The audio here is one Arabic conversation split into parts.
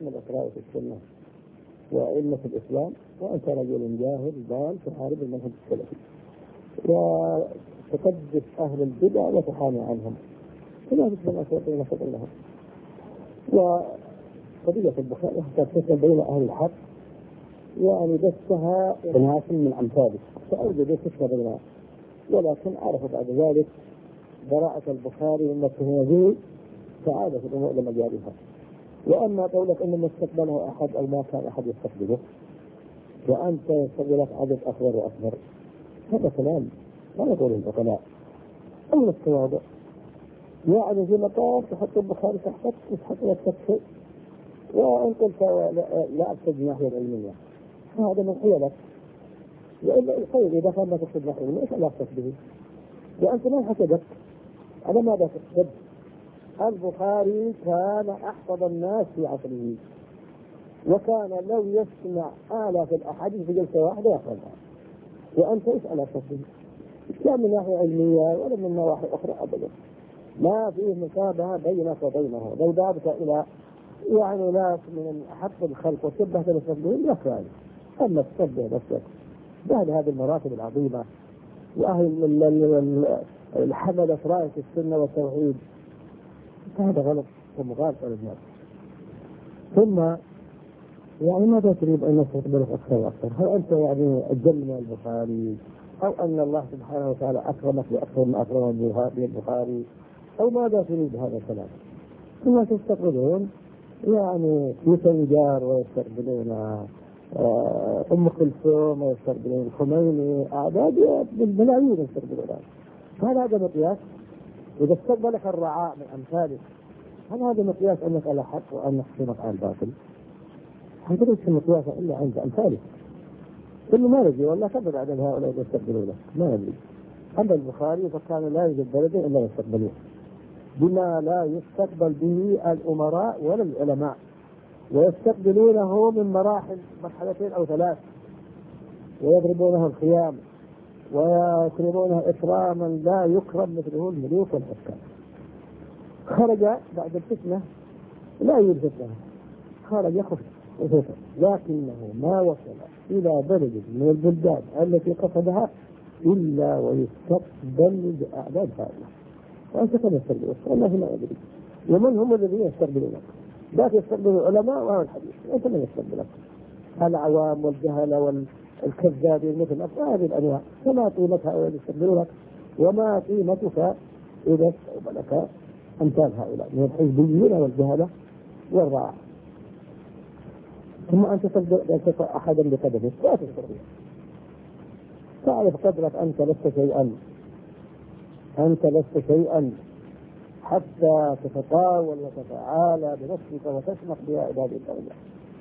من الأقراء في السنة وأئمة الإسلام، وأنت رجل جاهل ضال تحارب المنهج السلفي وتقدس أهل البدع وتحامي عنهم، فلا بد من أن نفضل لهم. وقضية البخاري حتى تفصل بين أهل الحق يعني دسها ناس من أمثاله فأوجد فكرة بينها، ولكن عرفوا بعد ذلك براءة البخاري من التهمة فعادت الأمور لمجالها. وأما قولك أن ما استقبله أحد أو ما كان أحد يستقبله وأنت يستقبلك عدد أكبر وأكبر، هذا كلام لا يقول العقلاء. أما التواضع يعني في مقام تحط البخاري تحتك وتحط نفسك شيء، وإن قلت لا أقصد الناحية العلمية هذا من حيلك، وإلا الخير إذا كان ما تقصد الناحية العلمية إيش علاقتك به؟ وأنت ما حسبت على ماذا تقصد؟ البخاري كان أحفظ الناس في عصره، وكان لو يسمع آلاف الأحاديث في جلسة واحدة يحفظها، وأنت إيش علاقتك به؟ لا من ناحية علمية ولا من نواحي أخرى أبدا، ما فيه مشابهة بينك وبينه. لو ذهبت إلى يعني ناس من أحق الخلق وشبهت نفسك بهم لا فعل، أما تشبه نفسك بأهل هذه المراتب العظيمة وأهل الحملة راية السنة والتوحيد، هذا غلط ومغالطة للناس. ثم يعني ماذا تريد أن تقبلك أكثر وأكثر؟ هل أنت يعني أجل من البخاري، أو أن الله سبحانه وتعالى أكرمك بأكثر من أكرم البخاري، أو ماذا تريد هذا الكلام؟ ثم تستقبلون يعني يسنجار ويستقبلون أم كلثوم ويستقبلون الخميني، أعداد بالملايين يستقبلون. هل هذا مقياس؟ إذا استقبلك الرعاء من أمثالك هل هذا مقياس أنك على حق وأنك حسنك على الباطل؟ هل تدرك المقياس إلا عند أمثالك؟ كل ما ندري والله كبر عدد هؤلاء يستقبلونه ما ندري. أما البخاري فكان لا يوجد بلد إلا يستقبلوه بما لا يستقبل به الأمراء ولا العلماء، ويستقبلونه من مراحل مرحلتين أو ثلاث، ويضربونه الخيام ويكرمونه إكراما لا يكرم مثله الملوك والحكام. خرج بعد الفتنة لا يوجد فتنة، خرج خفت لكنه ما وصل إلى بلد من البلدان التي قصدها إلا ويستقبل بأعداد هؤلاء. وأنت كم يستقبلون؟ والله ما أدري. ومن هم الذين يستقبلونك؟ لا يستقبل العلماء وأهل الحديث، أنت من يستقبلك؟ العوام والجهلة والكذابين مثل هذه الأنواع. فما قيمة هؤلاء يستقبلونك، وما قيمتك إذا استقبلك أمثال هؤلاء من الحزبيين والجهلة والرعاة. ثم أنت تلقى أحدا بقدمه لا تستطيع. تعرف قدرك أنت لست شيئا حتى تتطاول وتتعالى بنفسك وتسمح بها عباد الله.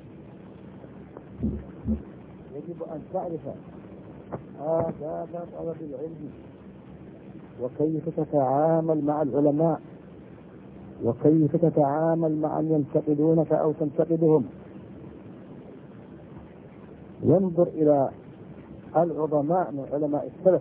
يجب أن تعرف آداب طلب العلم، وكيف تتعامل مع العلماء، وكيف تتعامل مع من ينتقدونك أو تنتقدهم. ينظر إلى العظماء من علماء السلف،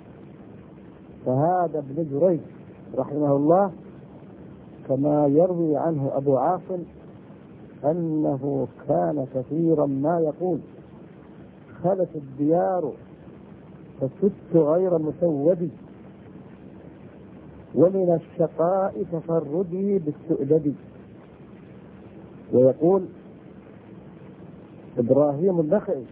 فهذا ابن جريج رحمه الله كما يروي عنه أبو عاصم أنه كان كثيرا ما يقول: خلت الديار فست غير مسودي، ومن الشقاء تفردي بالسؤدد. ويقول إبراهيم النخعي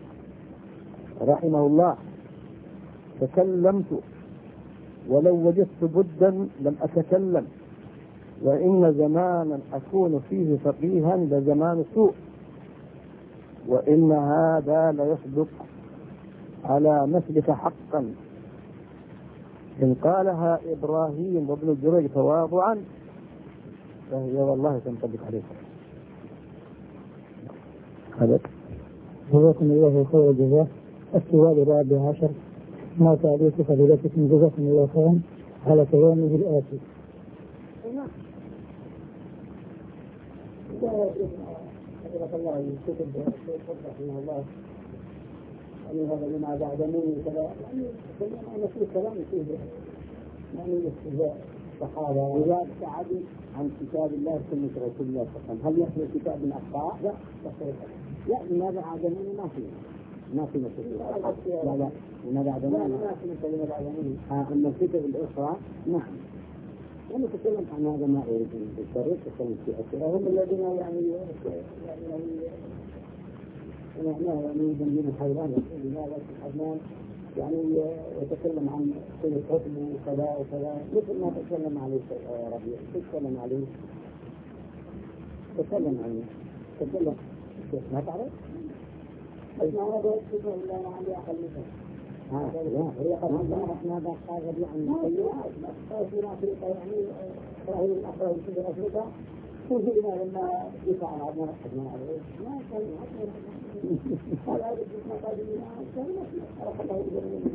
رحمه الله: تكلمت ولو وجدت بدا لم أتكلم، وإن زمانا أكون فيه فقيها لزمان سوء، وإن هذا ليصدق على مثلك حقا. إن قالها إبراهيم وابن جريج تواضعا فهي والله تنطبق عليك. هذا جزاكم الله خير الجزاء. السؤال الرابع عشر: ما تعليق فضيلتكم جزاكم الله خيرا على كلامه الآتي؟ الله يكتب رحمه الله يعني هذا لما بعد مني كذا، يعني أنا في كلام فيه يعني الاستهزاء الصحابة إذا ابتعدوا عن كتاب الله وسنة رسول الله صلى الله عليه وسلم هل يحمل الكتاب من أخطاء؟ لا لماذا عدموني ما في مثل لا لماذا عدموني ما في مثل لماذا عدموني أما الكتب الأخرى نعم. أنا أتكلم عن هذا ما أريد بالطريق تكلم في أسئلة هم الذين يعني يجنبون الحيوان لماذا الحيوان يعني يتكلم عن كل حكم وكذا وكذا مثل ما تكلم عليه ربيع تتكلم عليه تكلم عنه تكلم ما تعرف؟ اسمع هذا يكتبه إلا أنا عندي أقل مثل لا هي قد عندنا إحنا بقى ربيع عن في أفريقيا يعني رأي الأخرى في أفريقيا توجد لما يدفع عن عدنا رحمنا عليه ما كان هذا هذا الجسم قادمين كان رحمه الله يجرمين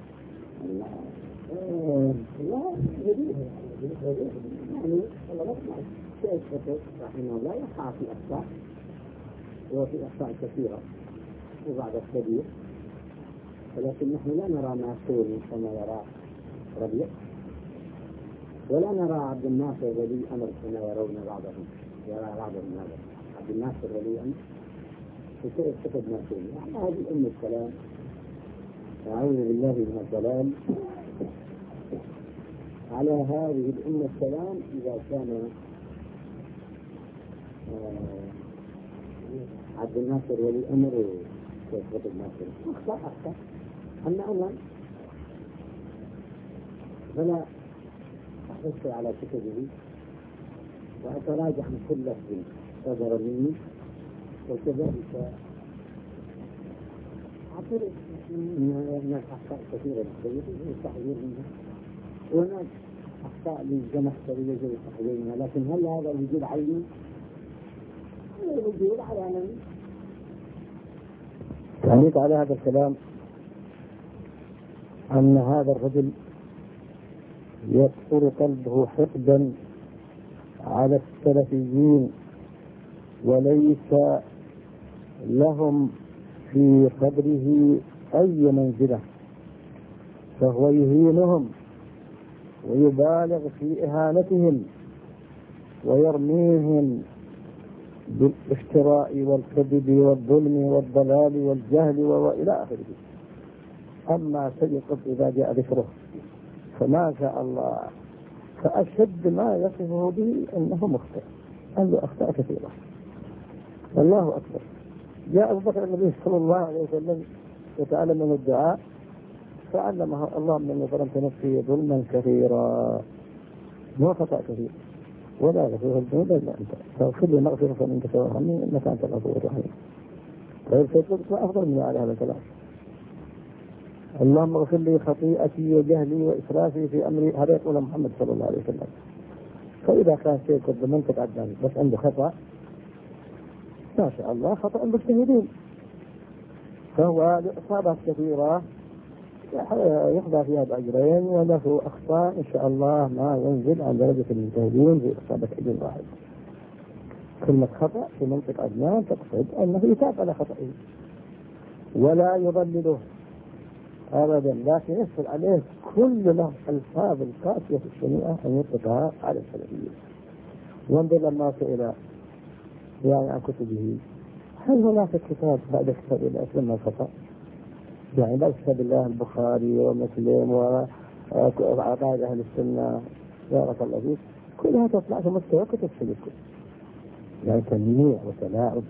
لا جديد يعني والله نسمع شيء كثير رحمه الله يقع في أخطاء وفي أخطاء كثيرة وبعد الكبير ولكن نحن لا نرى ما يقول كما يرى ربيع ولا نرى عبد الناصر ولي أمر كما يرون بعضهم يرى بعضهم هذا عبد الناصر ولي أمر وكيف كتب ما فيه هذه أم الكلام أعوذ بالله من الضلال على هذه الأمة السلام إذا كان عبد الناصر ولي أمر كيف كتب ما فيه أخطأ أما أولا فلا أحرص على كتبه وأتراجع من كل لفظ صدر مني وكذلك أعترف من أخطاء كثيرة للسيد والتحذير منها وهناك أخطاء للزمخشري يجب التحذير منها لكن هل هذا الوجود عيني؟ الوجود على من؟ تعليق على هذا الكلام أن هذا الرجل يكثر قلبه حقدا على السلفيين وليس لهم في قدره أي منزلة فهو يهينهم ويبالغ في إهانتهم ويرميهم بالافتراء والكذب والظلم والضلال والجهل وإلى آخره. أما سيد قطب إذا جاء ذكره فما شاء الله فأشد ما يصفه به أنه مخطئ عنده أخطاء كثيرة. الله أكبر. جاء أبو بكر النبي صلى الله عليه وسلم يتعلم من الدعاء فعلمه اللهم إني ظلمت نفسي ظلما كثيرا مو خطأ كثير ولا غفور الذنوب إلا أنت فاغفر لي مغفرة فإنك ترحمني إنك أنت الغفور الرحيم. طيب سيد أفضل من على هذا الكلام. اللهم اغفر لي خطيئتي وجهلي وإسرافي في أمري هذا يقول محمد صلى الله عليه وسلم. فإذا كان شيء قد منطق عدنان بس عنده خطأ ما شاء الله خطأ بالشهيدين فهو لإصابات كثيرة يحظى فيها بأجرين وله أخطاء إن شاء الله ما ينزل عن درجة المجتهدين في إصابة أجر واحد. كلمة خطأ في منطق عدنان تقصد أنه يتاب على خطئه ولا يضلله أبدا لكن يسهل عليه كل له الفاظ القاسية الشنيعة أن يطلقها على السلفيين. وانظر لما سئل يعني عن كتبه هل هناك كتاب بعد كتاب الله أسلم الخطأ؟ يعني بعد كتاب الله البخاري ومسلم وعقائد أهل السنة بارك الله فيك كلها تطلع في مستوى كتب سلفكم يعني تنميع وتلاعب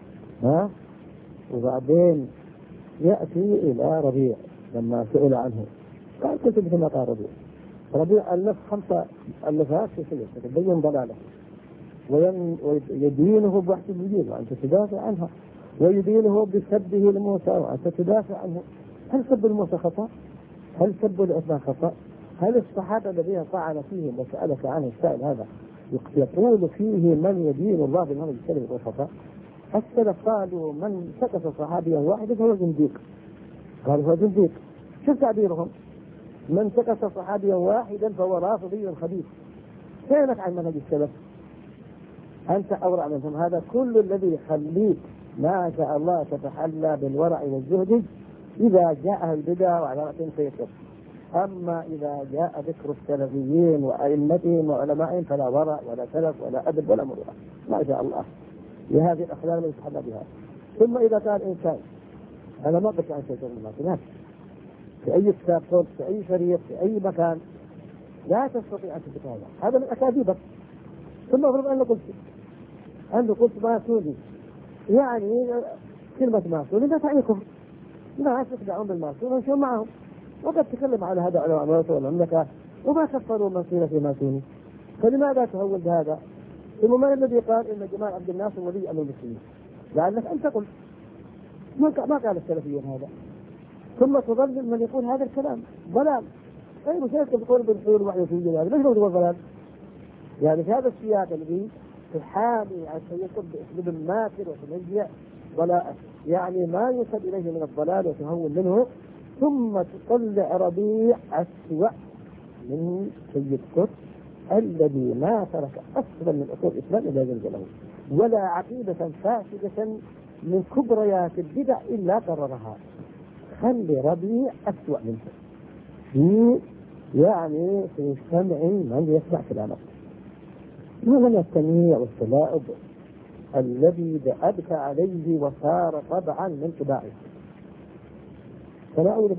وبعدين يأتي إلى ربيع لما سئل عنه قال كتب مثل ما قال ربيع ألف 5 ألفات في سلسلة تبين ضلاله ويدينه بوحدة الوجود وأنت تدافع عنها ويدينه بسبه لموسى وأنت تدافع عنه. هل سب الموسى خطأ؟ هل سب العثمان خطأ؟ هل الصحابة الذين طعن فيهم وسألك عنه السائل هذا يقول فيه من يدين الله بالمنهج السلفي يقول خطأ؟ السلف قالوا من سكت صحابيا واحدا فهو زنديق. قالوا هو زنديق. شوف تعبيرهم من سكت صحابيا واحدا فهو رافضي خبيث. فينك عن منهج السلف؟ أنت أورع منهم. هذا كل الذي يخليك ما شاء الله تتحلى بالورع والزهد إذا جاءه البدع وعلى رأسهم سيكفر أما إذا جاء ذكر السلفيين وأئمتهم وعلمائهم فلا ورع ولا سلف ولا أدب ولا مروءة، ما شاء الله لهذه الأخلاق التي يتحلى بها. ثم إذا كان إنسان، أنا ما بك عن شيء من الناس في أي كتاب صوت في أي شريط في أي مكان لا تستطيع أن تثبت هذا من أكاذيبك. ثم أفرض أنه قلت ماسوني، يعني كلمة ماسوني لا تعني كفر، ناس يخدعون بالماسون ويمشون معهم، وقد تكلم على هذا علماء الموت والمملكة وما كفروا من قيل في ماسوني، فلماذا تهول بهذا؟ ثم من الذي قال إن جمال عبد الناصر ولي أمر المسلمين؟ لعلك أنت قلت، ما قال السلفيين هذا. ثم تضلل من يقول هذا الكلام ضلال. غير شيء تقول بالحلول وحي في الجلال، ليش هو ضلال؟ يعني في هذا السياق الذي تحامي عن يقول باسلوب ماكر وتنجع ولا يعني ما يوصل اليه من الضلال وتهون منه، ثم تطلع ربيع أسوأ من سيد قطب الذي ما ترك اصلا من اصول الاسلام الا زلزله، ولا عقيده فاسده من كبريات البدع الا قررها. خلي ربيع أسوأ منه في سمع من يسمع كلامه، هذا من التمييع والتلاعب الذي أبكى عليه وصار طبعا من طباعه. فنعوذ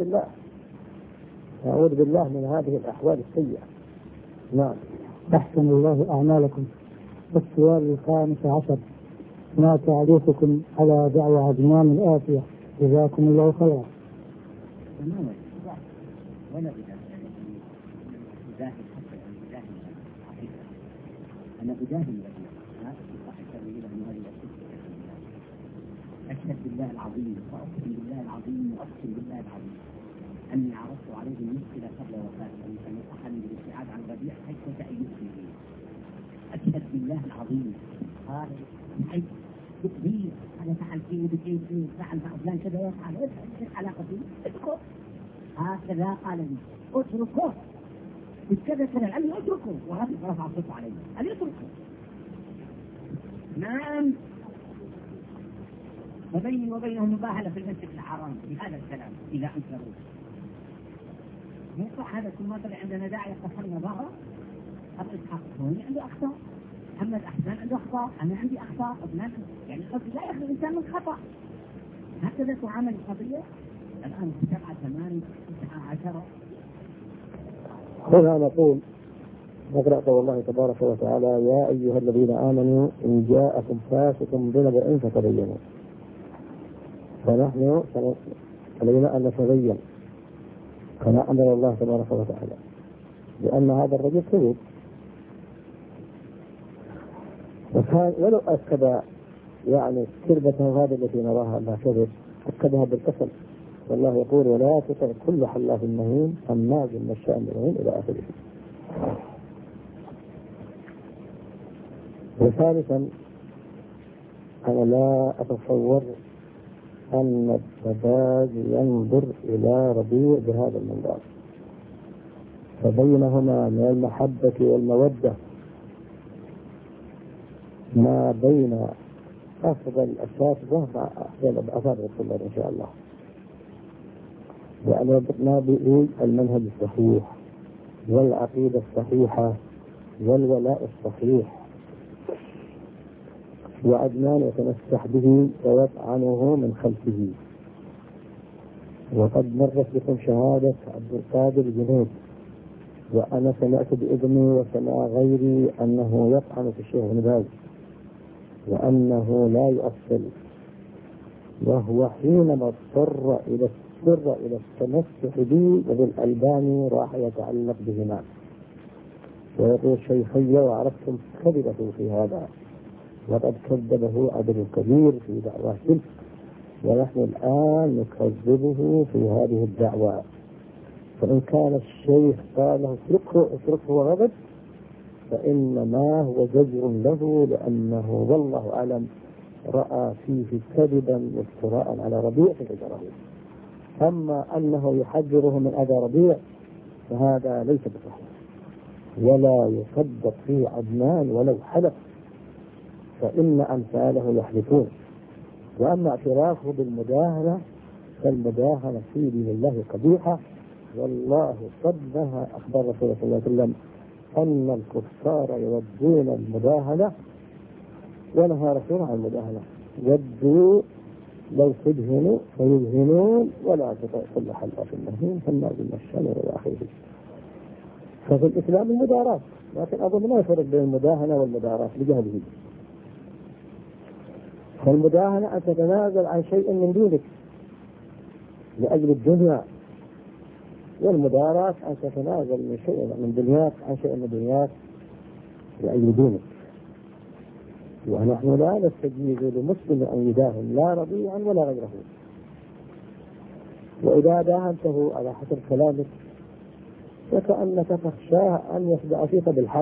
بالله من هذه الأحوال السيئة. نعم. أحسن الله أعمالكم. السؤال 15، ما تعليقكم على دعوة عدنان الآتية؟ جزاكم الله خيرا. ولا أجاهل حتى أنا أجاهل أشهد بالله العظيم وأقسم بالله العظيم وأقسم بالله العظيم أني عرضت عليه المشكلة قبل وفاته أن يصحني بالابتعاد عن ربيع حيث تأيدني. أشهد بالله العظيم قال حيث تكبير أنا فعل فيه بشيء فعل فلان كذا يفعل ايش علاقته؟ اتركه. هكذا قال لي اتركه كذا كذا قال لي اتركه، وهذا رفع صوته علي قال لي اتركه. نعم. وبيني وبينهم مباهلة في المسجد الحرام بهذا الكلام إذا أنكروه. يصح هذا كل ما طلع عندنا داعي قصرنا ظهره. أبو إسحاق الثاني عنده أخطاء، محمد أحسان عنده أخطاء، أنا عندي أخطاء، يعني القصد لا يخلو الإنسان من خطأ. هكذا تعامل القضية. الآن 7 8 9 10. هنا نقول نقرأ قول الله تبارك وتعالى: يا أيها الذين آمنوا إن جاءكم فاسق بنبأ فتبينوا. فنحن علينا أن نتبين كما أمر الله تبارك وتعالى، لأن هذا الرجل كذب، وكان ولو أكد يعني كذبة هذه التي نراها أنها كذب أكدها بالكسل، والله يقول: ولا تطع كل حلاف مهين هماز مشاء بنميم إلى آخره. وثالثا، أنا لا أتصور أن السباج ينظر إلى ربيع بهذا المنظار، فبينهما من المحبة والمودة ما بين أفضل الأساتذة مع أفضل الطلاب إن شاء الله. وأن ربطنا به المنهج الصحيح والعقيدة الصحيحة والولاء الصحيح، وعدنان يتمسح به ويطعنه من خلفه. وقد مرت بكم شهادة عبد القادر جنيد، وأنا سمعت بإذني وسمع غيري أنه يطعن في الشيخ ابن باز وأنه لا يؤصل، وهو حينما اضطر إلى التمسح به وبالألباني راح يتعلق بهما ويقول: شيخي وعرفتم كذبه في هذا، وقد كذبه عبد الكبير في دعوته، ونحن الآن نكذبه في هذه الدعوة. فإن كان الشيخ قال له اتركه وغضب، فإنما هو زجر له، لأنه والله أعلم رأى فيه كذبا وافتراء على ربيع فزجره. أما أنه يحذره من أذى ربيع فهذا ليس بصحيح، ولا يصدق فيه عدنان ولو حلف، فإن أمثاله يحلفون. وأما اعترافه بالمداهنة فالمداهنة في دين الله قبيحة، والله قد نهى أخبار رسول الله صلى الله عليه وسلم أن الكفار يودون المداهنة، ونهى رسول عن المداهنة. ودوا لو تدهنوا فيدهنون ولا تطع كل حلاف مهين هماز مشاء إلى آخره. ففي الإسلام المداراة، لكن أظن ما يفرق بين المداهنة والمداراة لجهله. فالمداهنة أن تتنازل عن شيء من دينك لأجل الدنيا، والمداراة أن تتنازل من شيء من دنياك عن شيء من دنياك لأجل دينك. ونحن لا نستجيز لمسلم أن يداهن لا رضيعا ولا غيره. وإذا داهنته على حسب كلامك فكأنك تخشاه أن يخدع فيك بالحق،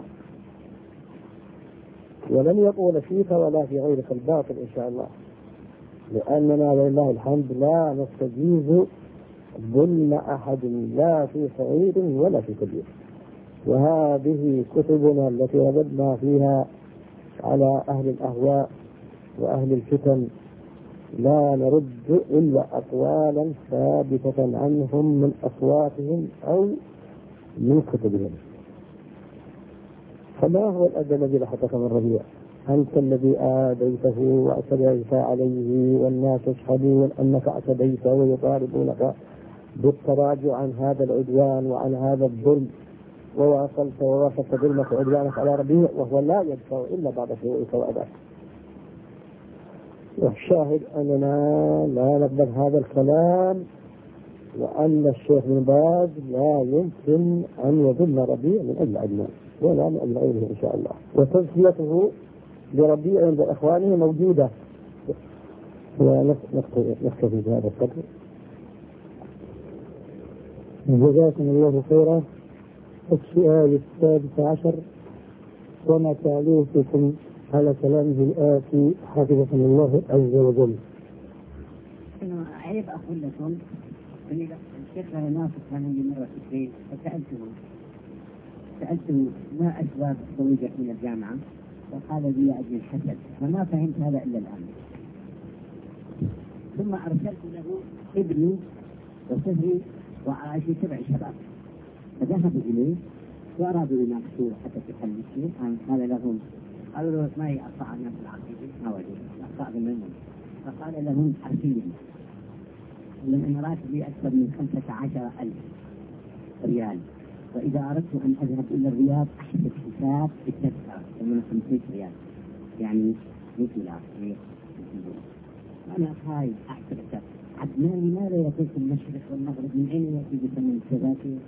ولن يقول فيك ولا في غيرك الباطل إن شاء الله، لأننا ولله الحمد لا نستجيز ظلم أحد لا في صغير ولا في كبير. وهذه كتبنا التي رددنا فيها على أهل الأهواء وأهل الفتن لا نرد إلا أقوالا ثابتة عنهم من أصواتهم أو من كتبهم. فما هو الأذى الذي لحقك من ربيع؟ أنت الذي آذيته واعتديت عليه والناس يشهدون أنك اعتديت ويطالبونك بالتراجع عن هذا العدوان وعن هذا الظلم، وواصلت ظلمك وعدوانك على ربيع وهو لا يدفع إلا بعد شروعك وأداك. والشاهد أننا لا نقبل هذا الكلام، وأن الشيخ بن باز لا يمكن أن يذم ربيع من أجل عدنان ولا من أجل غيره إن شاء الله. وتزكيته لربيع عند إخوانه موجودة. ونكتفي بهذا القدر. جزاكم الله خيرا. السؤال 16: وما تعليقكم على كلامه الآتي حفظكم الله عز وجل؟ أنا أعيب أقول لكم أن الشيخ ناصر كان عندي مرة في البيت سألته ما أسباب خروجك من الجامعة، وقال لي أجل الحسد، فما فهمت هذا إلا الآن. ثم أرسلت له ابني وصهري وعائشة 7 شباب، فذهبوا إليه وأرادوا يناقشوه حتى في حل الشيء. قال لهم، قالوا له ما هي أخطاء الناس العقيدة؟ ما وجد أخطاء بالمنهج. فقال لهم حرفيا: لأن راتبي أكثر من 15,000 ريال، وإذا أردت أن أذهب إلى الرياض أحسب حساب بالتذكرة من 500 ريال، يعني 100 دولار. أنا خايف أحسب حساب. عدنان لماذا يأتي في المشرق والمغرب؟ من أين يأتي بثمن التذاكر؟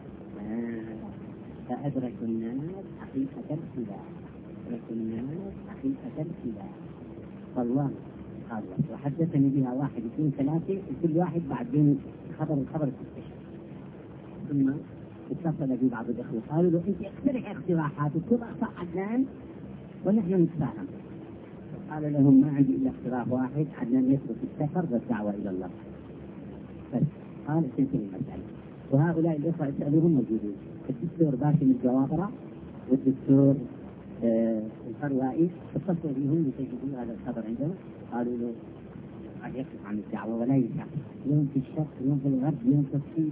فأدرك الناس حقيقة الخلاف، والله قال. وحدثني بها 1 2 3، وكل واحد بعدين الخبر تستشف. ثم اتصل بي بعض الأخوة قالوا له: أنت اقترح اقتراحات وكل أخطاء عدنان ونحن نتفاهم. قال لهم: ما عندي إلا اقتراح واحد، عدنان يترك السفر والدعوة إلى الله بس. قال: تنتهي المسألة. وهؤلاء الأخوة يسألون موجودين، الدكتور باسم الجوابرة والدكتور الفروائي، اتصلوا بهم لتجدوا هذا الخبر عندهم. قالوا له: قد يقف عن الدعوة ولا ينفع، يوم في الشرق يوم في الغرب يوم في الصين.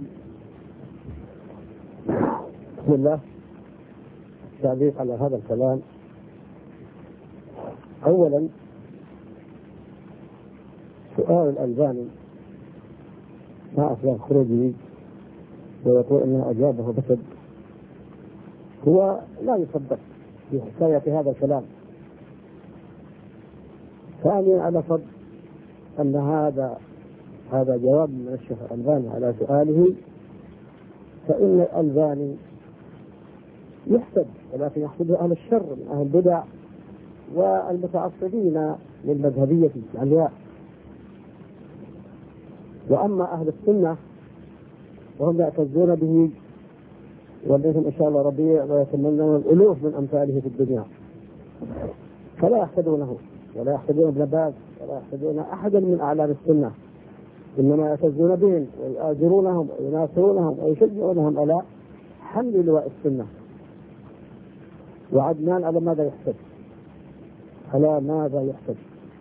بسم الله. تعليق على هذا الكلام: أولا سؤال الألباني مع أسباب خروجه ويقول أنه أجابه بسد، هو لا يصدق في حكاية هذا الكلام. ثانيا على فرض أن هذا جواب من الشيخ الألباني على سؤاله، فإن الألباني يحسد، ولكن يحسد أهل الشر من أهل البدع والمتعصبين للمذهبية العلياء. وأما أهل السنة وهم يعتزون به وبهم إن شاء الله ربيع ويتمنون الألوف من أمثاله في الدنيا، فلا يحسدونه ولا يحسدون ابن باز ولا يحسدون أحدا من أعلام السنة، إنما يعتزون بهم ويؤازرونهم ويناصرونهم ويشجعونهم على حمل لواء السنة. وعدنان على ماذا يحسد؟ على ماذا يحسد؟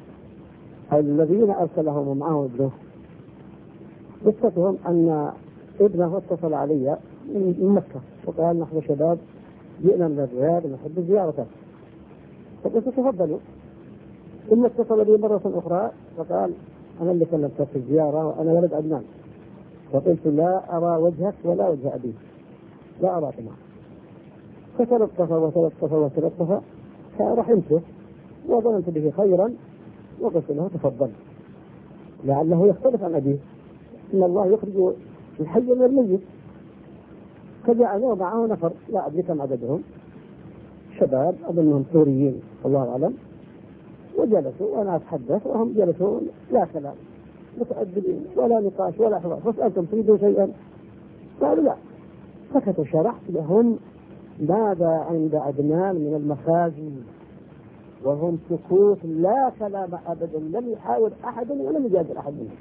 الذين أرسلهم ومعهم ابنه قصتهم أن ابنه اتصل علي من مكة وقال نحن شباب جئنا من الرياض ونحب زيارته، فقلت تفضلوا. ثم اتصل بي مرة أخرى وقال أنا اللي كلمتك في الزيارة وأنا ولد عدنان، فقلت لا أرى وجهك ولا وجه أبيك، لا أراك معه. فتلطف فرحمته وظننت به خيرا وقلت له تفضل لعله يختلف عن أبيه، إن الله يخرج الحي من الميت. فجاء معه نفر لا أدري كم عددهم، شباب أظنهم سوريين الله أعلم، وجلسوا وأنا أتحدث وهم جلسوا لا كلام متأدبين ولا نقاش ولا حوار. فسألتم تريدوا شيئا؟ قالوا لا. سكتوا. شرحت لهم ماذا عند عدنان من المخازن وهم سكوت لا كلام أبدا، لم يحاول أحد ولم يجادل أحد منهم.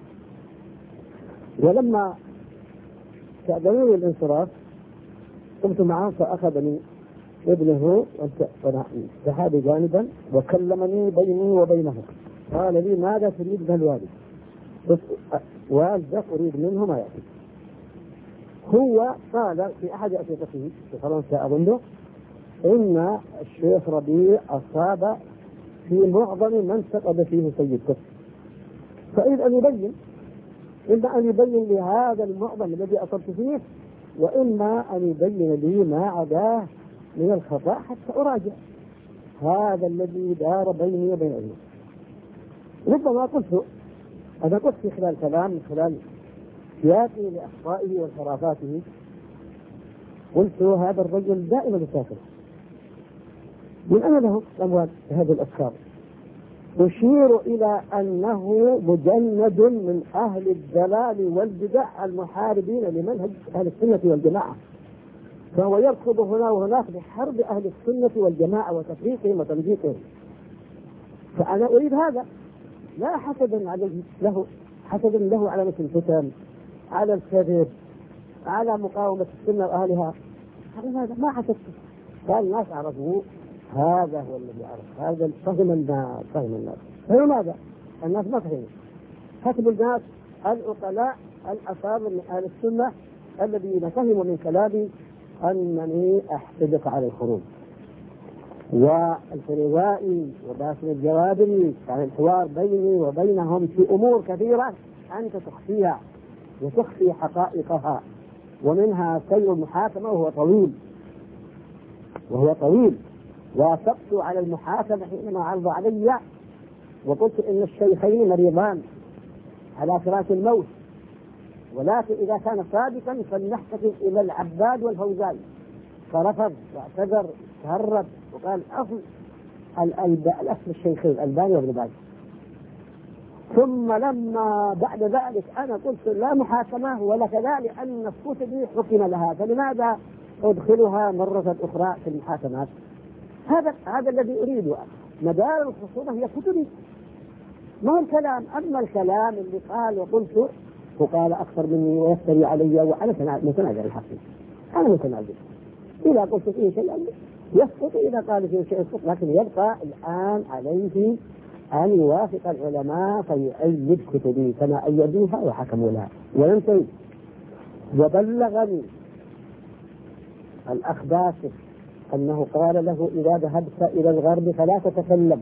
ولما استأذنوني الانصراف قمت معه فأخذني ابنه وانتحى جانبا وكلمني بيني وبينه، قال لي ماذا تريد من الوالد؟ والدك أريد منه ما يأتي. هو قال في أحد أسئلته في فرنسا أظنه إن الشيخ ربيع أصاب في معظم من سقط فيه سيد قطب، فإذ أن يبين، إما أن يبين لي هذا المعظم الذي أصبت فيه، وإما أن يبين لي ما عداه من الخطأ حتى أراجع. هذا الذي دار بيني وبين ابني. ربما قلت أنا قلت في خلال كلام من خلال سياقي لأخطائه وانحرافاته، قلت هذا الرجل دائما يسافر، من أين له الأموال بهذه الأفكار؟ أشير إلى أنه مجند من أهل الضلال والبدع المحاربين لمنهج أهل السنة والجماعة، فهو يركض هنا وهناك بحرب أهل السنة والجماعة وتفريقهم وتمزيقهم. فأنا أريد هذا، لا حسدا له، حسدا له على مثل الفتن، على الكذب، على مقاومة السنة وأهلها، هذا ما حسدت. قال الناس عرفوا هذا هو الذي عرف، هذا فهم الناس. فلماذا؟ الناس ما فهموا. حسب الناس العقلاء الأصابر من أهل السنة الذين فهموا من كلامي أنني أحتجق على الخروج. والفريوائي وباسل الجوابري كان الحوار بيني وبينهم في أمور كثيرة أنت تخفيها وتخفي حقائقها، ومنها سير المحاكمة وهو طويل. وافقت على المحاكمة حينما عرض علي وقلت إن الشيخين مريضان على فراش الموت، ولكن إذا كان صادقا فلنحتكم إلى العباد والفوزان، فرفض واعتذر تهرب وقال أصل الأصل الشيخين الألباني وابن باز. ثم لما بعد ذلك أنا قلت لا محاكمة ولا كذا لأن كتبي حكم لها، فلماذا أدخلها مرة أخرى في المحاكمات؟ هذا الذي أريده. مدار الخصومة هي كتبي ما هو الكلام. أما الكلام اللي قال وقلت وقال أكثر مني ويفتري علي وأنا متنازع الحق، أنا متنازع. إذا قلت فيه شيء يسقط، إذا قال فيه شيء يسقط، لكن يبقى الآن عليه أن يوافق العلماء فيؤيد كتبي كما أيدوها وحكموا لها وينتهي. وبلغني الأخ باسل أنه قال له إذا ذهبت إلى الغرب فلا تتكلم،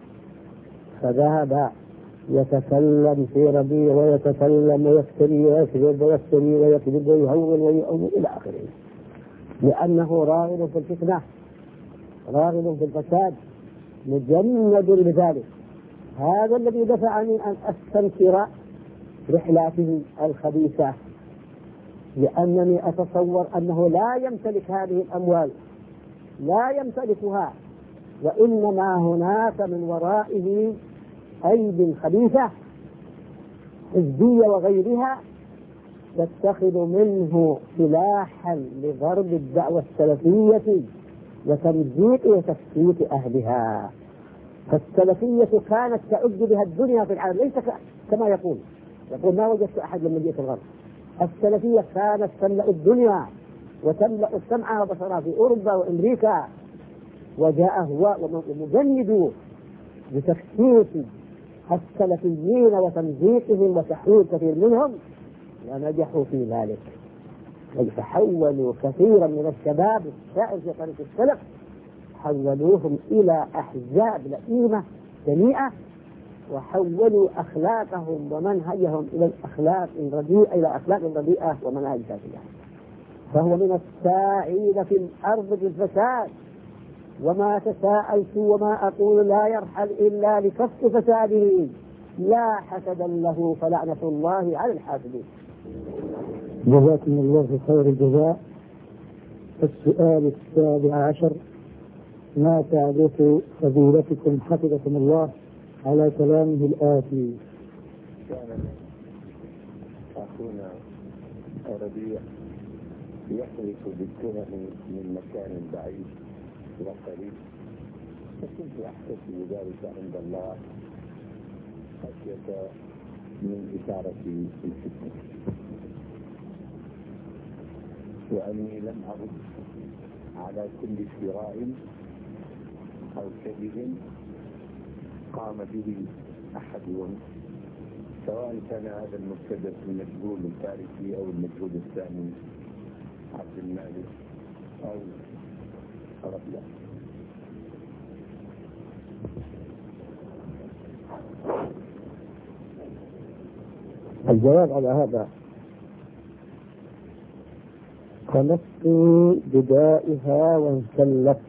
فذهب يتكلم في ربيع ويتكلم ويفتري ويكذب ويفتري ويكذب ويهون ويؤول إلى آخره، لأنه راغب في الفتنة، راغب في الفساد، مجند لذلك. هذا الذي دفعني أن أستنكر رحلاته الخبيثة، لأنني أتصور أنه لا يمتلك هذه الأموال، لا يمتلكها، وإنما هناك من ورائه أيد خبيثة حزبية وغيرها تتخذ منه سلاحا لضرب الدعوة السلفية وتمزيق وتفسيق أهلها. فالسلفية كانت تعد بها الدنيا في العالم، ليس كما يقول ما وجدت أحد لما جئت الغرب. السلفية كانت تملأ الدنيا وتملأ السمع وبصرها في أوروبا وأمريكا، وجاء هو ومجند بتفسيق السلفيين وتمزيقهم وتحويل كثير منهم ونجحوا في ذلك، فحولوا كثيرا من الشباب السائر في طريق السلف حولوهم إلى أحزاب لئيمة دنيئة، وحولوا أخلاقهم ومنهجهم إلى أخلاق رديئة ومناهج فاسدة. فهو من الساعين في الأرض بالفساد، وما تساءلت وما أقول لا يرحل إلا لكف فساده، لا حسدا له فلعنة الله على الحاسدين. جزاكم الله خير الجزاء. السؤال 17: ما تعرف فضيلتكم حفظكم الله على كلامه الآتي؟ كان أخونا ربيع يحرص بالتهم من مكان بعيد وقريب، فكنت أحتسب ذلك عند الله خشية من إثارة الفتنة، وأني لم أرد على كل افتراء أو كذب قام به أحد، سواء كان هذا المبتدأ المجهول الفارسي أو المجهول الثاني عبد المالك أو ربيع. الجواب على هذا: خلصت بدائها وانسلت.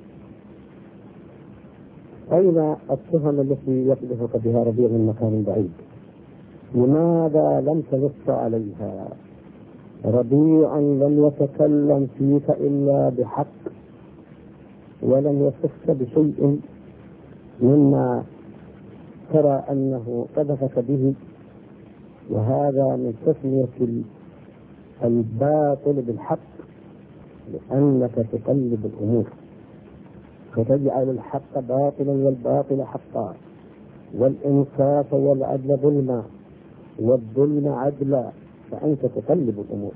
أين التهم التي يقذفك بها ربيع من مكان بعيد؟ لماذا لم تنص عليها؟ ربيع لم يتكلم فيك إلا بحق، ولم يصفك بشيء مما ترى أنه قذفك به، وهذا من تسمية الباطل بالحق، لأنك تقلب الأمور فتجعل الحق باطلا والباطل حقا، والإنصاف والعدل ظلما والظلم عدلا، فأنت تقلب الأمور.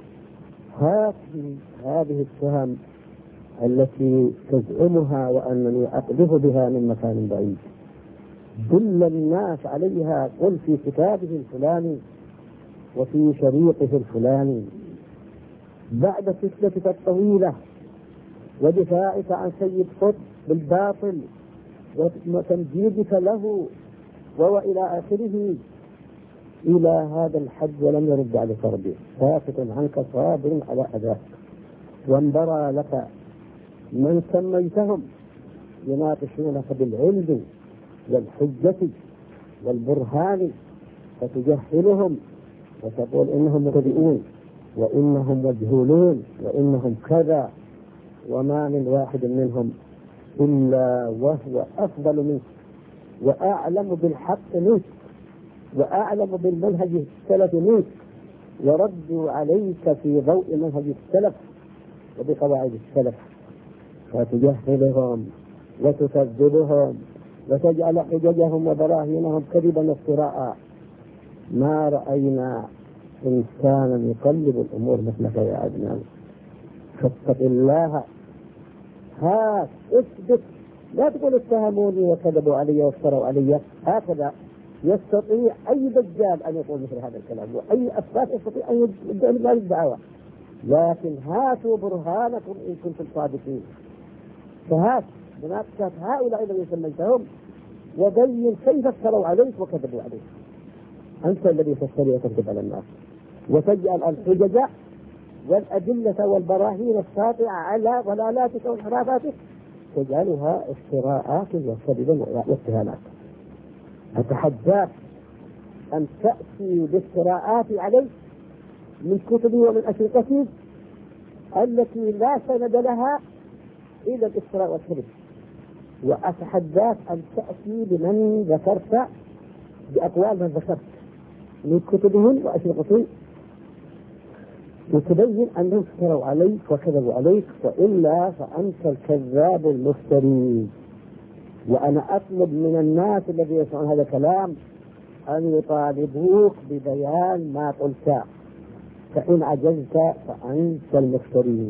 هذه التهم التي تزعمها وأنني أقذف بها من مكان بعيد، دل الناس عليها، قل في كتابه الفلاني وفي شريطه الفلاني، بعد فتنتك الطويلة ودفاعك عن سيد قطب بالباطل وتمجيدك له وإلى آخره إلى هذا الحد، ولم يرد عليك ربي، ساكت عنك صابر على أذاك. وانبرى لك من سميتهم يناقشونك بالعلم والحجة والبرهان، فتجهلهم وتقول إنهم مبتدئون وإنهم مجهولون وإنهم كذا، وما من واحد منهم إلا وهو أفضل منك وأعلم بالحق منك وأعلم بالمنهج السلف منك، وردوا عليك في ضوء منهج السلف وبقواعد السلف، فتجهلهم وتكذبهم وتجعل حججهم وبراهينهم كذبا وافتراء. ما رأينا إنسانا يقلب الأمور مثلك يا عدنان، فاتق الله. اثبت، لا تقول اتهموني وكذبوا علي وافتروا علي. هكذا يستطيع أي دجال أن يقول مثل هذا الكلام، وأي أفاك يستطيع أن يدعو مثل هذه الدعوة، لكن هاتوا برهانكم إن كنتم صادقين. فهات مناقشة هؤلاء الذين سميتهم وبين كيف افتروا عليك وكذبوا عليك. أنت الذي تفتري وتكذب على الناس وتجعل الحجج والأدلة والبراهين الساطعة على ضلالاتك وانحرافاتك تجعلها افتراءات وكذبا واتهامات. أتحداك أن تأتي بافتراءات عليك من كتبي ومن أشرطتي التي لا سند لها إلا الافتراء والكذب، وأتحداك أن تأتي بمن ذكرت بأقوال من ذكرت من كتبهم وأشرطتهم وتبين أنهم افتروا عليك وكذبوا عليك، وإلا فأنت الكذاب المفتري. وأنا أطلب من الناس الذين يسمعون هذا الكلام أن يطالبوك ببيان ما قلت، فإن عجزت فأنت المفتري.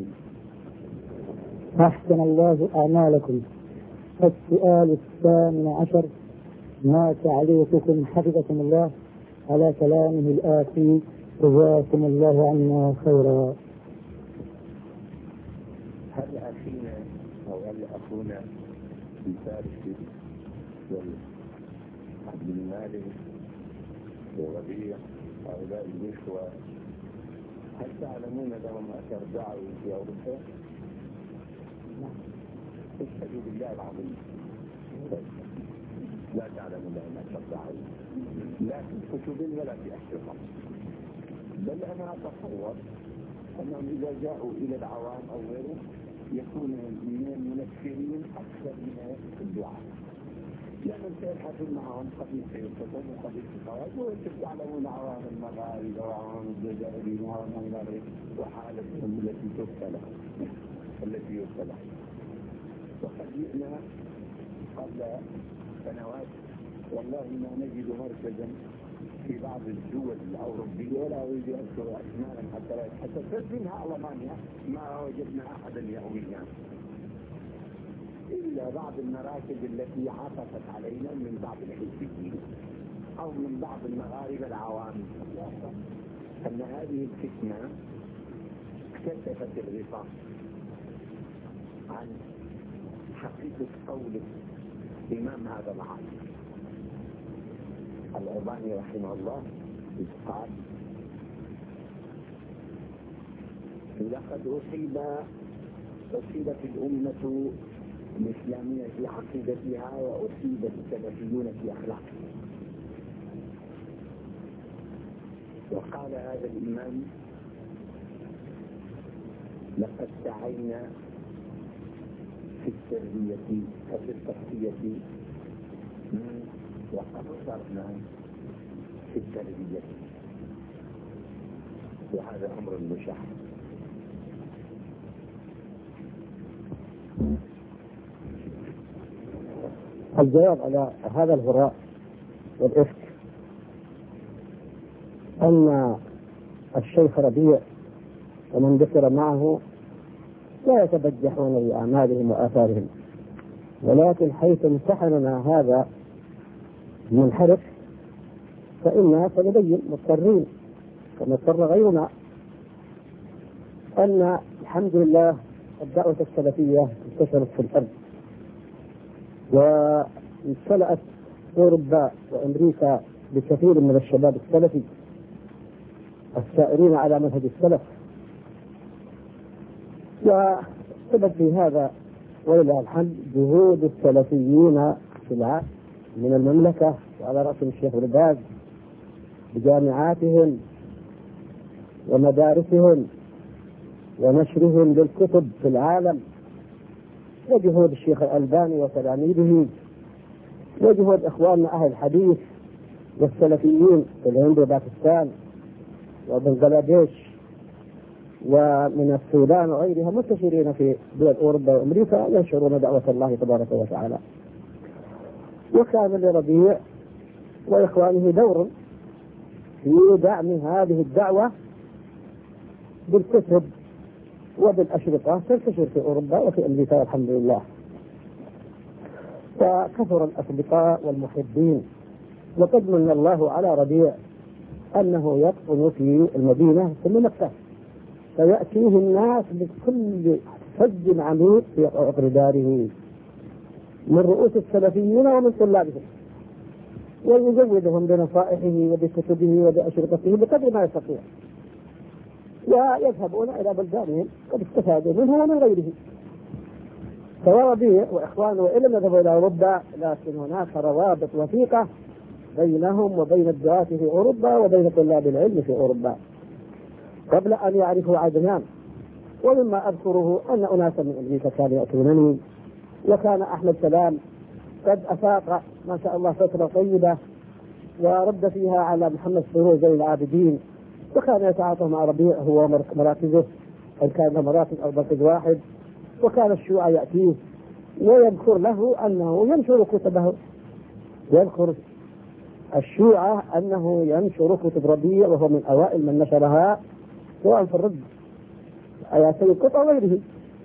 أحسن الله أعمالكم. السؤال 18: ما تعليقكم حفظكم الله على كلامه الآتي جزاكم الله عنا خيرا. هل أخينا أو هل أخونا في فارس والعبد المالك وربيع هؤلاء الإخوة هل تعلمون لهم أثر دعوي في أوروبا؟ اشهدوا بالله العظيم لا تعلمون لهم أثر دعوي لا في كتب ولا في أشرطة، بل أنا أتصور أنهم إذا جاءوا إلى العوام أو غيره يكون من المنفرين أكثر من الدعاء، لأنهم سيبحثون معهم قبل سيكتبون وقبل الخوارج وأنتم تعلمون عوام المغاربة وعوام الجزائريين وعوام المغرب وحالتهم التي تبتلى وقد جئنا قبل سنوات والله ما نجد مركزا في بعض الدول الأوروبية ولا أريد أن أذكر أسماء حتى تسجلها ألمانيا ما وجدنا أحدا يهويا إلا بعض المراكز التي عطفت علينا من بعض الحزبيين أو من بعض المغاربة العوام أن هذه الفتنة كشفت الغطاء عن حقيقة قول إمام هذا العصر الألباني رحمه الله قال لقد أصيبت الأمة الإسلامية في عقيدتها وأصيب السلفيون في أخلاقها. وقال هذا الإمام لقد سعينا في التربية وفي التصفية وقصرنا في التربية وهذا أمر مشاهد. الجواب على هذا الهراء والإفك أن الشيخ ربيع ومن ذكر معه لا يتبجحون بأعمالهم وآثارهم، ولكن حيث امتحننا هذا المنحرف فإننا سنبين مضطرين كما اضطر غيرنا أن الحمد لله الدعوة السلفية انتشرت في الأرض وامتلأت أوروبا وأمريكا بكثير من الشباب السلفي السائرين على منهج السلف، وسبب في هذا ولله الحمد جهود السلفيين في العالم من المملكة وعلى رأسهم الشيخ ابن باز بجامعاتهم ومدارسهم ونشرهم للكتب في العالم، وجهود الشيخ الألباني وتلاميذه، وجهود إخواننا أهل الحديث والسلفيين في الهند وباكستان وبنغلاديش ومن السودان وغيرها منتشرين في دول أوروبا وأمريكا ينشرون دعوة الله تبارك وتعالى. وكان لربيع وإخوانه دور في دعم هذه الدعوة بالكتب وبالأشرطة تنتشر في أوروبا وفي أمريكا والحمد لله. فكثر الأصدقاء والمحبين، وقد من الله على ربيع أنه يقطن في المدينة ثم مكة فيأتيه الناس بكل فج عميق في عقر داره من رؤوس السلفيين ومن طلابهم، ويزودهم بنصائحه وبكتبه وبأشرطته بقدر ما يستطيع، ويذهبون إلى بلدانهم قد استفادوا منه ومن غيره. فربيع وإخوانه وإن لم يذهبوا إلى أوروبا لكن هناك روابط وثيقة بينهم وبين الدعاة في أوروبا وبين طلاب العلم في أوروبا قبل أن يعرفوا عدنان. ومما أذكره أن أناسا من أمريكا كانوا يأتونني، وكان أحمد سلام قد أفاق ما شاء الله فترة طيبة ورد فيها على محمد سرور زي العابدين، وكان يتعاطى مع ربيع هو مراكزه إن كان مراكز أو مركز واحد، وكان الشيوعة يأتيه ويذكر له أنه ينشر كتبه، يذكر الشيوعة أنه ينشر كتب ربيع وهو من أوائل من نشرها سواء في الرد آياتي القطع وغيره.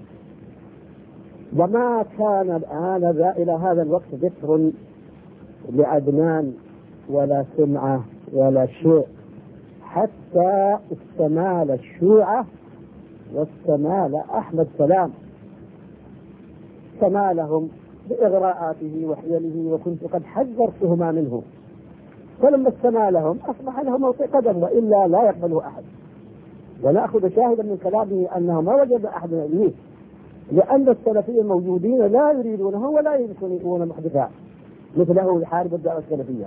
وما كان الآن إلى هذا الوقت ذكر لعدنان ولا سمعة ولا شيء حتى استمال الشيوعة واستمال أحمد سلام، استمالهم بإغراءاته وحيله، وكنت قد حذرتهما منه، فلما استمالهم أصبح له موطئ قدم، وإلا لا يقبله أحد. ونأخذ شاهدا من كلامه أنه ما وجد أحد يأويه، لأن السلفيين الموجودين لا يريدونه ولا يريدون محدثا مثله يحارب الدعوة السلفية.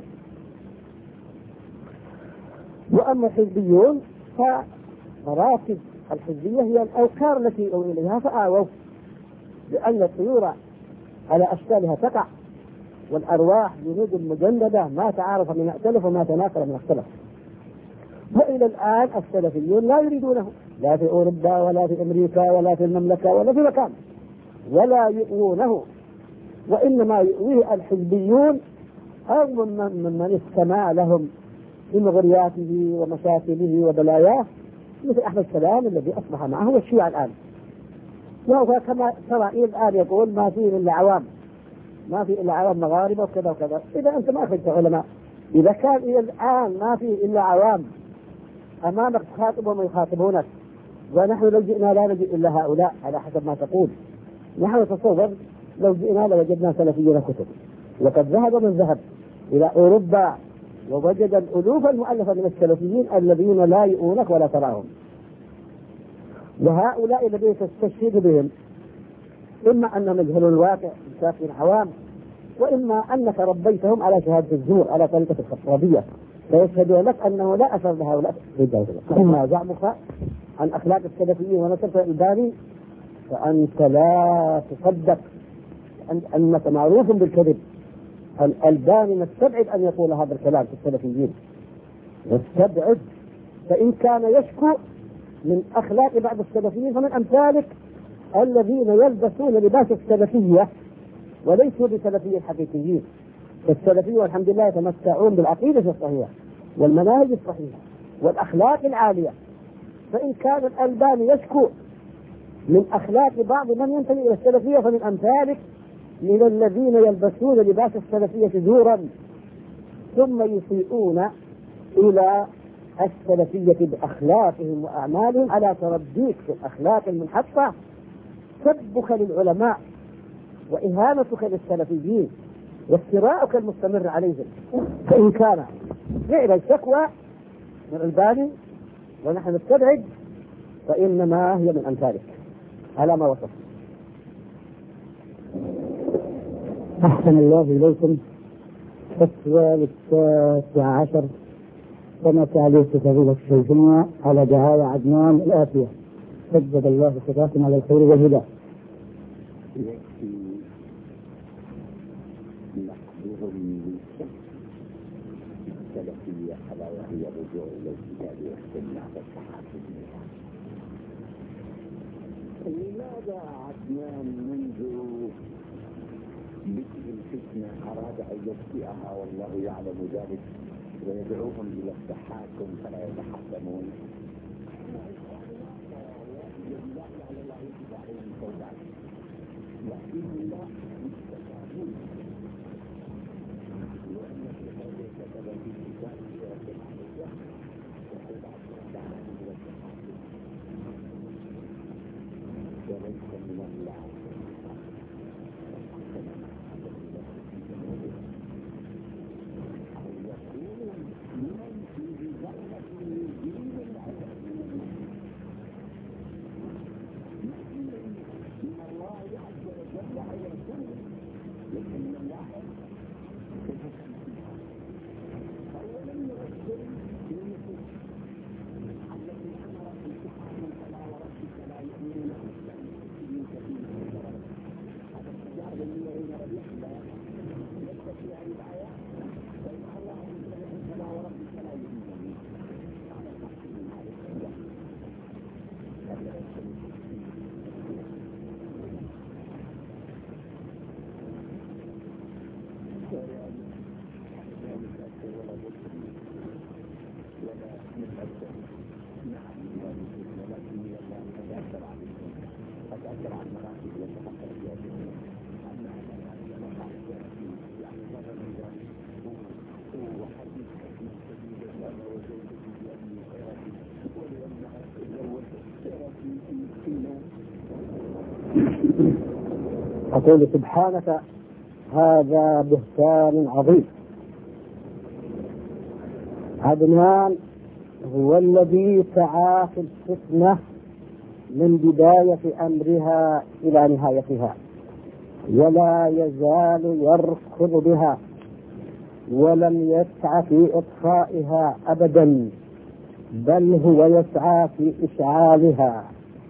وأما الحزبيون فمراكز الحزبية هي الأوكار التي أووا إليها فآووا، لأن الطيور على أشكالها تقع، والأرواح جنود مجندة، ما تعارف من اختلف وما تناكر من اختلف. وإلى الآن السلفيون لا يريدونه، لا في أوروبا ولا في أمريكا ولا في المملكة ولا في مكان، ولا يؤوونه، وإنما يؤويه الحزبيون أو من استمع لهم بمغرياته ومشاكله وبلاياه، مثل أحمد سلام الذي أصبح معه والشيعة الآن. وهو كما ترى الآن يقول ما فيه إلا عوام، ما فيه إلا عوام مغاربة وكذا وكذا. إذا أنت ما أخذت علماء، إذا كان إلى الآن ما فيه إلا عوام أمامك تخاطبهم ويخاطبونك، ونحن لو جئنا لا نجد إلا هؤلاء على حسب ما تقول. نحن نتصور لو جئنا لوجدنا سلفيين كتب، وقد ذهب من ذهب إلى أوروبا ووجد الألوف المؤلفة من السلفيين الذين لا يؤونك ولا تراهم. وهؤلاء الذين تستشهد بهم إما أنهم يجهلون الواقع بشكل عوام، وإما أنك ربيتهم على شهادة الزور على طريقة الخطابية، فيشهدون لك أنه لا أثر لهؤلاء بالدولة. أما زعمك عن أخلاق السلفيين ونسبة الألباني فأنت لا تصدق، أنك معروف بالكذب. الألباني نستبعد أن يقول هذا الكلام في السلفيين، نستبعد. فإن كان يشكو من أخلاق بعض السلفيين فمن أمثالك الذين يلبسون لباس السلفية وليسوا بسلفيين حقيقيين. فالسلفيين والحمد لله يتمتعون بالعقيدة الصحيحة والمناهج الصحيحة والأخلاق العالية. فإن كان الألباني يشكو من أخلاق بعض من ينتمي إلى السلفية فمن أمثالك من الذين يلبسون لباس السلفية زورا ثم يسيئون إلى السلفية بأخلاقهم وأعمالهم على ترديك في الأخلاق المنحطة، سبك للعلماء وإهانتك للسلفيين وافتراءك المستمر عليهم. فإن كان فعلا شكوى من الألباني ونحن نستبعد، فإنما هي من أمثالك على ما وصف. أحسن الله إليكم. السؤال 19 كما تعليق فضيلة الشيخنا على دعاية عدنان الآتية، سجد الله صفاتنا على الخير والهدى. يكفي نحضرهم بالشك السلفية على وهي الرجوع إلى الكتاب والسنة والصحابة. لماذا عدنان منذ بدء الفتنة أراد أن يطفئها والله يعلم ذلك ويدعوهم إلى التحاكم فلا يتحكمون؟ أقول سبحانك هذا بهتان عظيم. عدنان هو الذي سعى في الفتنة من بداية أمرها إلى نهايتها، ولا يزال يركض بها، ولم يسعى في إطفائها أبدا، بل هو يسعى في إشعالها.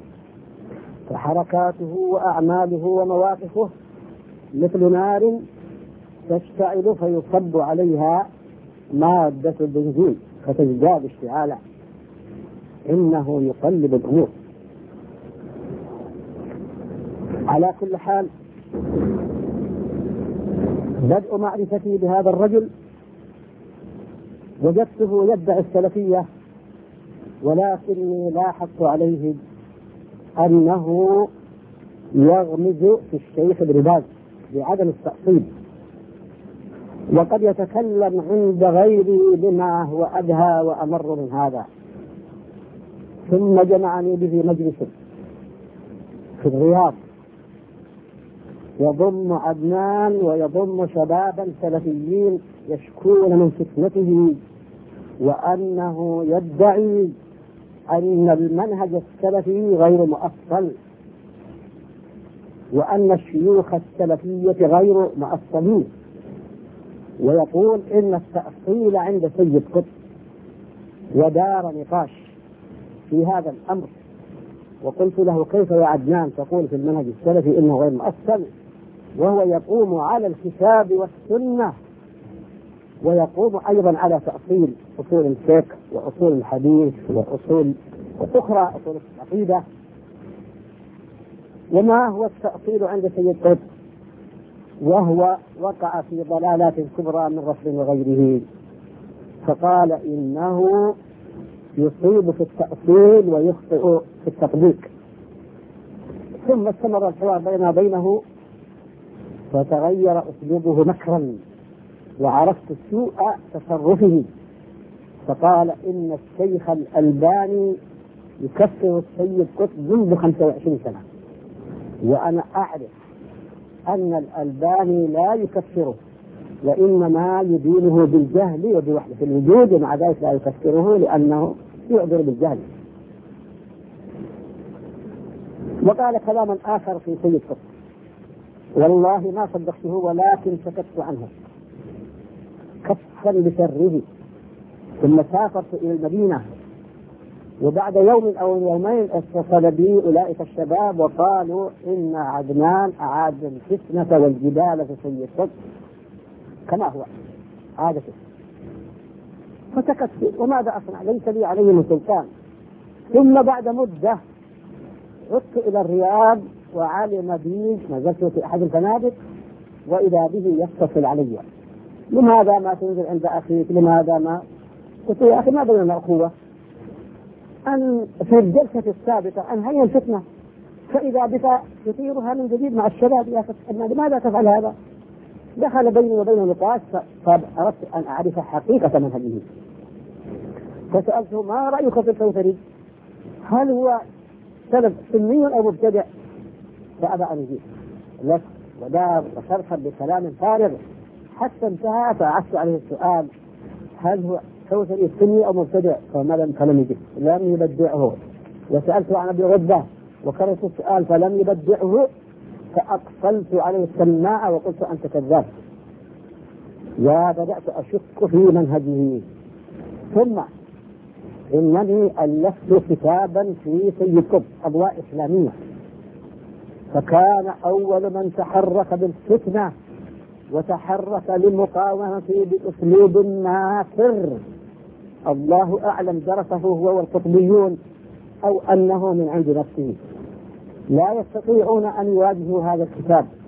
فحركاته وأعماله ومواقفه مثل نار تشتعل فيصب عليها مادة البنزين فتزداد اشتعالا. إنه يقلب الأمور. على كل حال، بدء معرفتي بهذا الرجل وجدته يدعي السلفية، ولكني لاحظت عليه أنه يغمز في الشيخ ابن باز بعدم التأصيل، وقد يتكلم عند غيره بما هو أدهى وأمر من هذا. ثم جمعني به مجلس في الرياض يضم عدنان ويضم شبابا سلفيين يشكون من فتنته، وأنه يدعي أن المنهج السلفي غير مؤصل، وأن الشيوخ السلفية غير مؤصلين، ويقول إن التأصيل عند سيد قطب. ودار نقاش في هذا الأمر، وقلت له: كيف يا عدنان تقول في المنهج السلفي إنه غير مؤصل، وهو يقوم على الكتاب والسنة، ويقوم أيضا على تأصيل أصول الفقه وأصول الحديث وأصول أخرى، أصول العقيدة. وما هو التأصيل عند سيد قطب؟ وهو وقع في ضلالات كبرى من رفض وغيره، فقال إنه يصيب في التأصيل ويخطئ في التطبيق. ثم استمر الحوار بيننا وبينه، فتغير أسلوبه مكرا، وعرفت سوء تصرفه، فقال إن الشيخ الألباني يكفر السيد قطب منذ 25 سنة، وأنا أعرف أن الألباني لا يكفره، وإنما يدينه بالجهل وبوحدة الوجود، ومع ذلك لا يكفره لأنه يعذر بالجهل. وقال كلاما آخر في سيد قطب والله ما صدقته، ولكن سكت عنه كفا لشره. ثم سافرت إلى المدينة، وبعد يوم أو يومين اتصل بي أولئك الشباب وقالوا إن عدنان أعاد الفتنة والجدال في سيد قطب كما هو عادته. فسكت، وماذا أصنع؟ ليس لي عليه من سلطان. ثم بعد مدة عدت إلى الرياض، وعلم بي، نزلت في أحد الفنادق، وإذا به يتصل علي: لماذا ما تنزل عند أخيك؟ لماذا ما؟ قلت: يا أخي ما بيننا أخوة، أن في الجلسة السابقة أنهينا الفتنة، فإذا بك تثيرها من جديد مع الشباب، يا أخي لماذا تفعل هذا؟ دخل بيني وبينه نقاش، فأردت أن أعرف حقيقة منهجه، فسألته: ما رأيك في الكوثري؟ هل هو سلف سني أو مبتدع؟ فأبى أن يجيب، لف ودار وشرحا بكلام فارغ حتى انتهى. فأعدت عليه السؤال: هل هو كوثري سني أو مبتدع؟ فلم يجب، لم يبدعه. وسألته عن أبي غدة وكررت السؤال فلم يبدعه، فأقفلت عليه السماعة وقلت: أنت كذاب. وبدأت أشك في منهجه. ثم إنني ألفت كتابا في سيد قطب، أضواء إسلامية، فكان أول من تحرك بالفتنة وتحرك للمقاومة بأسلوب نافر. الله أعلم درسه هو والقطبيون أو أنه من عند نفسه. لا يستطيعون أن يواجهوا هذا الكتاب،